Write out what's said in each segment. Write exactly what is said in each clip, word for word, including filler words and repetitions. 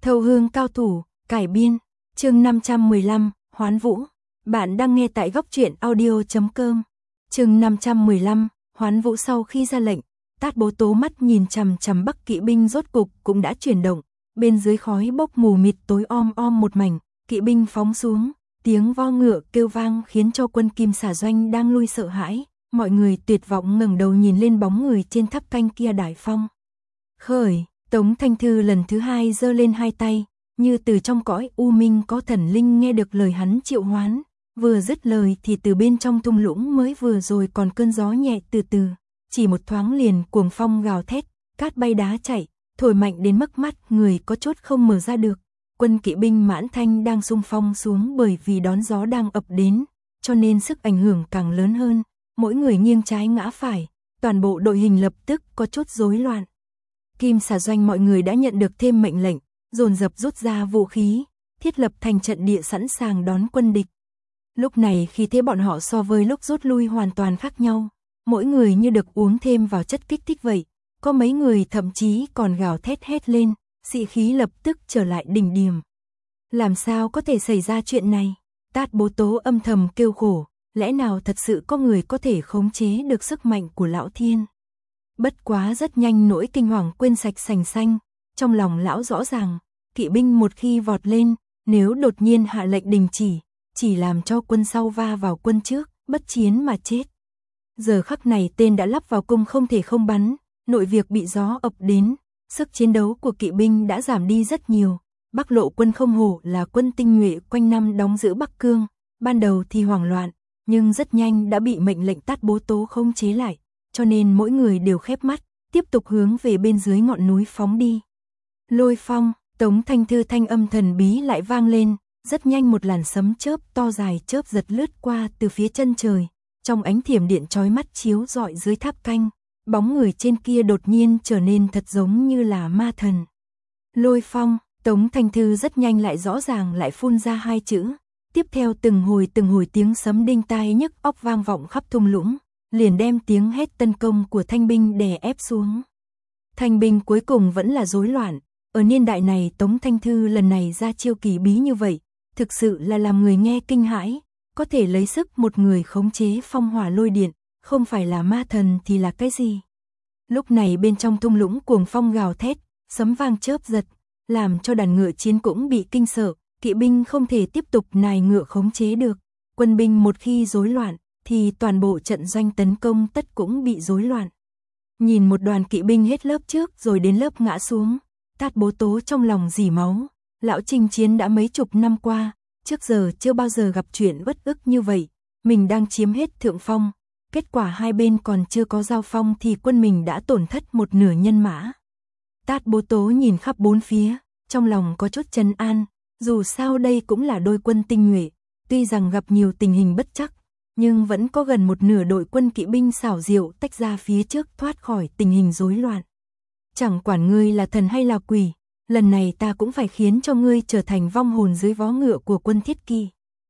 Thâu hương cao thủ, cải biên, chương năm trăm mười lăm, Hoán Vũ. Bạn đang nghe tại góc truyện audio chấm com. Chương năm trăm mười lăm, Hoán Vũ. Sau khi ra lệnh, Tát Bố Tố mắt nhìn chằm chằm Bắc kỵ binh rốt cục cũng đã chuyển động, bên dưới khói bốc mù mịt tối om om một mảnh, kỵ binh phóng xuống, tiếng vo ngựa kêu vang khiến cho quân Kim Xà Doanh đang lui sợ hãi, mọi người tuyệt vọng ngẩng đầu nhìn lên bóng người trên tháp canh kia. Đại phong khởi, Tống Thanh Thư lần thứ hai giơ lên hai tay, như từ trong cõi u minh có thần linh nghe được lời hắn triệu hoán, vừa dứt lời thì từ bên trong thung lũng mới vừa rồi còn cơn gió nhẹ từ từ, chỉ một thoáng liền cuồng phong gào thét, cát bay đá chạy, thổi mạnh đến mức mắt người có chốt không mở ra được. Quân kỵ binh Mãn Thanh đang xung phong xuống bởi vì đón gió đang ập đến, cho nên sức ảnh hưởng càng lớn hơn, mỗi người nghiêng trái ngã phải, toàn bộ đội hình lập tức có chút rối loạn. Kim Xà Doanh mọi người đã nhận được thêm mệnh lệnh, dồn dập rút ra vũ khí, thiết lập thành trận địa sẵn sàng đón quân địch. Lúc này khi thế bọn họ so với lúc rút lui hoàn toàn khác nhau, mỗi người như được uống thêm vào chất kích thích vậy, có mấy người thậm chí còn gào thét hét lên, sĩ khí lập tức trở lại đỉnh điểm. Làm sao có thể xảy ra chuyện này? Tát Bố Tố âm thầm kêu khổ, lẽ nào thật sự có người có thể khống chế được sức mạnh của lão thiên? Bất quá rất nhanh nỗi kinh hoàng quên sạch sành xanh, trong lòng lão rõ ràng, kỵ binh một khi vọt lên, nếu đột nhiên hạ lệnh đình chỉ, chỉ làm cho quân sau va vào quân trước, bất chiến mà chết. Giờ khắc này tên đã lắp vào cung không thể không bắn, nội việc bị gió ập đến, sức chiến đấu của kỵ binh đã giảm đi rất nhiều. Bắc Lộ quân không hổ là quân tinh nhuệ quanh năm đóng giữ Bắc Cương, ban đầu thì hoảng loạn, nhưng rất nhanh đã bị mệnh lệnh Tát Bố Tố khống chế lại, cho nên mỗi người đều khép mắt, tiếp tục hướng về bên dưới ngọn núi phóng đi. Lôi phong, Tống Thanh Thư thanh âm thần bí lại vang lên, rất nhanh một làn sấm chớp to dài chớp giật lướt qua từ phía chân trời, trong ánh thiểm điện chói mắt chiếu rọi dưới tháp canh, bóng người trên kia đột nhiên trở nên thật giống như là ma thần. Lôi phong, Tống Thanh Thư rất nhanh lại rõ ràng lại phun ra hai chữ, tiếp theo từng hồi từng hồi tiếng sấm đinh tai nhức óc vang vọng khắp thung lũng, liền đem tiếng hét tấn công của thanh binh đè ép xuống. Thanh binh cuối cùng vẫn là rối loạn, ở niên đại này Tống Thanh Thư lần này ra chiêu kỳ bí như vậy, thực sự là làm người nghe kinh hãi, có thể lấy sức một người khống chế phong hỏa lôi điện, không phải là ma thần thì là cái gì? Lúc này bên trong thung lũng cuồng phong gào thét, sấm vang chớp giật, làm cho đàn ngựa chiến cũng bị kinh sợ, kỵ binh không thể tiếp tục nài ngựa khống chế được, quân binh một khi rối loạn, thì toàn bộ trận doanh tấn công tất cũng bị rối loạn. Nhìn một đoàn kỵ binh hết lớp trước rồi đến lớp ngã xuống, Tát Bố Tố trong lòng rỉ máu, lão chinh chiến đã mấy chục năm qua, trước giờ chưa bao giờ gặp chuyện bất ức như vậy, mình đang chiếm hết thượng phong, kết quả hai bên còn chưa có giao phong thì quân mình đã tổn thất một nửa nhân mã. Tát Bố Tố nhìn khắp bốn phía, trong lòng có chút trấn an, dù sao đây cũng là đôi quân tinh nhuệ, tuy rằng gặp nhiều tình hình bất trắc, nhưng vẫn có gần một nửa đội quân kỵ binh xảo diệu tách ra phía trước thoát khỏi tình hình rối loạn. Chẳng quản ngươi là thần hay là quỷ, lần này ta cũng phải khiến cho ngươi trở thành vong hồn dưới vó ngựa của quân Thiết Kỳ.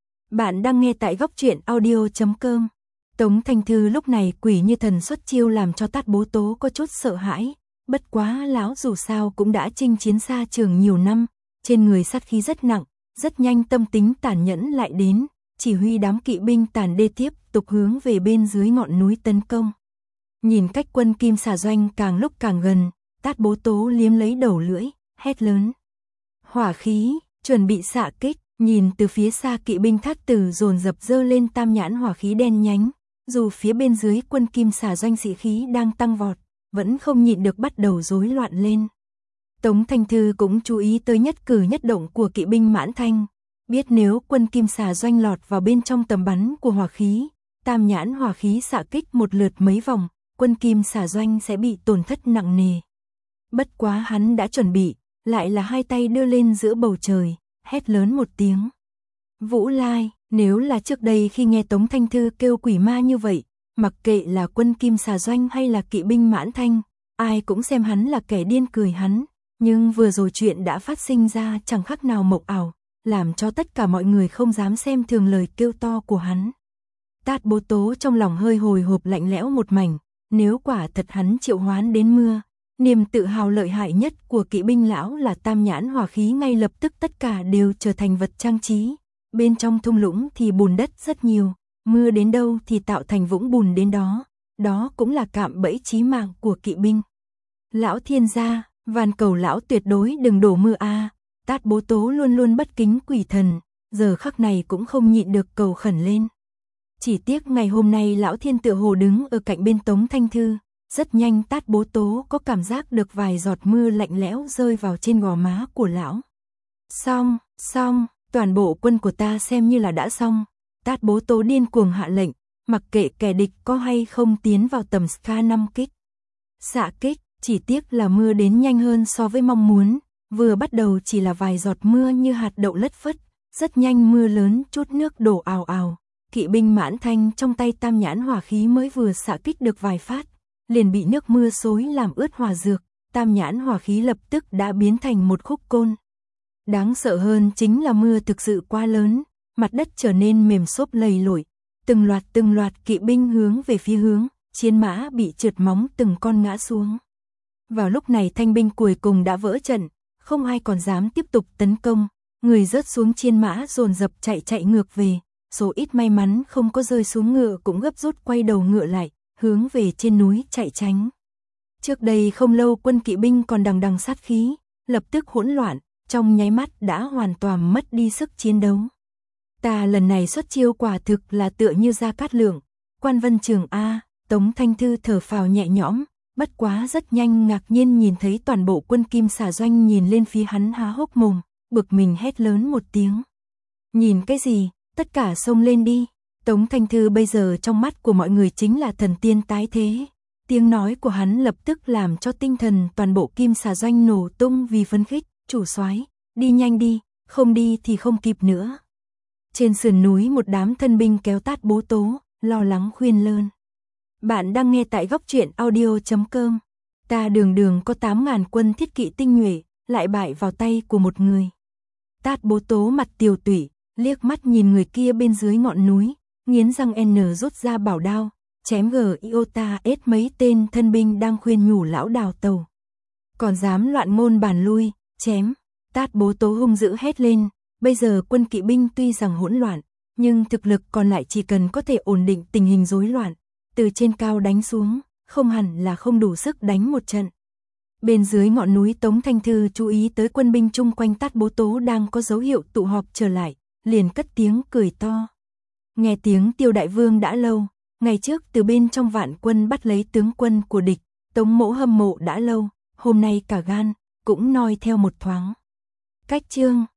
Bạn đang nghe tại góc truyện audio chấm com. Tống Thanh Thư lúc này quỷ như thần xuất chiêu làm cho Tát Bố Tố có chút sợ hãi, bất quá lão dù sao cũng đã chinh chiến xa trường nhiều năm, trên người sát khí rất nặng, rất nhanh tâm tính tàn nhẫn lại đến, chỉ huy đám kỵ binh tàn đê tiếp tục hướng về bên dưới ngọn núi tấn công. Nhìn cách quân Kim Xà Doanh càng lúc càng gần, Tát Bố Tố liếm lấy đầu lưỡi, hét lớn. Hỏa khí, chuẩn bị xạ kích, nhìn từ phía xa kỵ binh Thát Tử dồn dập dơ lên tam nhãn hỏa khí đen nhánh, dù phía bên dưới quân Kim Xà Doanh sĩ khí đang tăng vọt, vẫn không nhịn được bắt đầu rối loạn lên. Tống Thanh Thư cũng chú ý tới nhất cử nhất động của kỵ binh Mãn Thanh, biết nếu quân Kim Xà Doanh lọt vào bên trong tầm bắn của hỏa khí, tam nhãn hỏa khí xạ kích một lượt mấy vòng, quân Kim Xà Doanh sẽ bị tổn thất nặng nề. Bất quá hắn đã chuẩn bị, lại là hai tay đưa lên giữa bầu trời, hét lớn một tiếng. Vũ Lai, nếu là trước đây khi nghe Tống Thanh Thư kêu quỷ ma như vậy, mặc kệ là quân Kim Xà Doanh hay là kỵ binh Mãn Thanh, ai cũng xem hắn là kẻ điên cười hắn, nhưng vừa rồi chuyện đã phát sinh ra chẳng khác nào mộng ảo, làm cho tất cả mọi người không dám xem thường lời kêu to của hắn. Tát Bố Tố trong lòng hơi hồi hộp lạnh lẽo một mảnh, nếu quả thật hắn triệu hoán đến mưa, Niềm tự hào lợi hại nhất của kỵ binh lão là tam nhãn hỏa khí, ngay lập tức tất cả đều trở thành vật trang trí. Bên trong thung lũng thì bùn đất rất nhiều, mưa đến đâu thì tạo thành vũng bùn đến đó, đó cũng là cạm bẫy chí mạng của kỵ binh. Lão thiên gia, van cầu lão tuyệt đối đừng đổ mưa a. À. Tát Bố Tố luôn luôn bất kính quỷ thần, giờ khắc này cũng không nhịn được cầu khẩn lên. Chỉ tiếc ngày hôm nay lão thiên tựa hồ đứng ở cạnh bên Tống Thanh Thư, rất nhanh Tát Bố Tố có cảm giác được vài giọt mưa lạnh lẽo rơi vào trên gò má của lão. Xong, xong, toàn bộ quân của ta xem như là đã xong. Tát Bố Tố điên cuồng hạ lệnh, mặc kệ kẻ địch có hay không tiến vào tầm Ska năm kích. Xạ kích, chỉ tiếc là mưa đến nhanh hơn so với mong muốn, vừa bắt đầu chỉ là vài giọt mưa như hạt đậu lất phất, rất nhanh mưa lớn chút nước đổ ào ào. Kỵ binh Mãn Thanh trong tay tam nhãn hỏa khí mới vừa xạ kích được vài phát, liền bị nước mưa xối làm ướt hỏa dược, tam nhãn hỏa khí lập tức đã biến thành một khúc côn. Đáng sợ hơn chính là mưa thực sự quá lớn, mặt đất trở nên mềm xốp lầy lội, từng loạt từng loạt kỵ binh hướng về phía hướng, chiến mã bị trượt móng từng con ngã xuống. Vào lúc này thanh binh cuối cùng đã vỡ trận, không ai còn dám tiếp tục tấn công, người rớt xuống chiến mã dồn dập chạy chạy ngược về, số ít may mắn không có rơi xuống ngựa cũng gấp rút quay đầu ngựa lại, hướng về trên núi chạy tránh. Trước đây không lâu quân kỵ binh còn đằng đằng sát khí, lập tức hỗn loạn, trong nháy mắt đã hoàn toàn mất đi sức chiến đấu. Ta lần này xuất chiêu quả thực là tựa như Gia Cát Lượng, Quan Vân Trường a. Tống Thanh Thư thở phào nhẹ nhõm, bất quá rất nhanh ngạc nhiên nhìn thấy toàn bộ quân Kim Xà Doanh nhìn lên phía hắn há hốc mồm, bực mình hét lớn một tiếng. Nhìn cái gì, tất cả xông lên đi. Tống Thanh Thư bây giờ trong mắt của mọi người chính là thần tiên tái thế. Tiếng nói của hắn lập tức làm cho tinh thần toàn bộ Kim Xà Doanh nổ tung vì phấn khích. Chủ soái, đi nhanh đi, không đi thì không kịp nữa. Trên sườn núi một đám thân binh kéo Tát Bố Tố, lo lắng khuyên lơn. Bạn đang nghe tại góc truyện audio chấm com. Ta đường đường có tám ngàn quân thiết kỵ tinh nhuệ, lại bại vào tay của một người. Tát Bố Tố mặt tiều tụy, liếc mắt nhìn người kia bên dưới ngọn núi, nghiến răng N rút ra bảo đao, chém gờ iota ết mấy tên thân binh đang khuyên nhủ lão đào tàu. Còn dám loạn ngôn bàn lui, chém. Tát Bố Tố hung dữ hét lên, bây giờ quân kỵ binh tuy rằng hỗn loạn, nhưng thực lực còn lại chỉ cần có thể ổn định tình hình rối loạn, từ trên cao đánh xuống, không hẳn là không đủ sức đánh một trận. Bên dưới ngọn núi Tống Thanh Thư chú ý tới quân binh chung quanh Tát Bố Tố đang có dấu hiệu tụ họp trở lại, liền cất tiếng cười to. Nghe tiếng Tiêu đại vương đã lâu, ngày trước từ bên trong vạn quân bắt lấy tướng quân của địch, Tống mỗ hâm mộ đã lâu, hôm nay cả gan, cũng noi theo một thoáng. Cách chương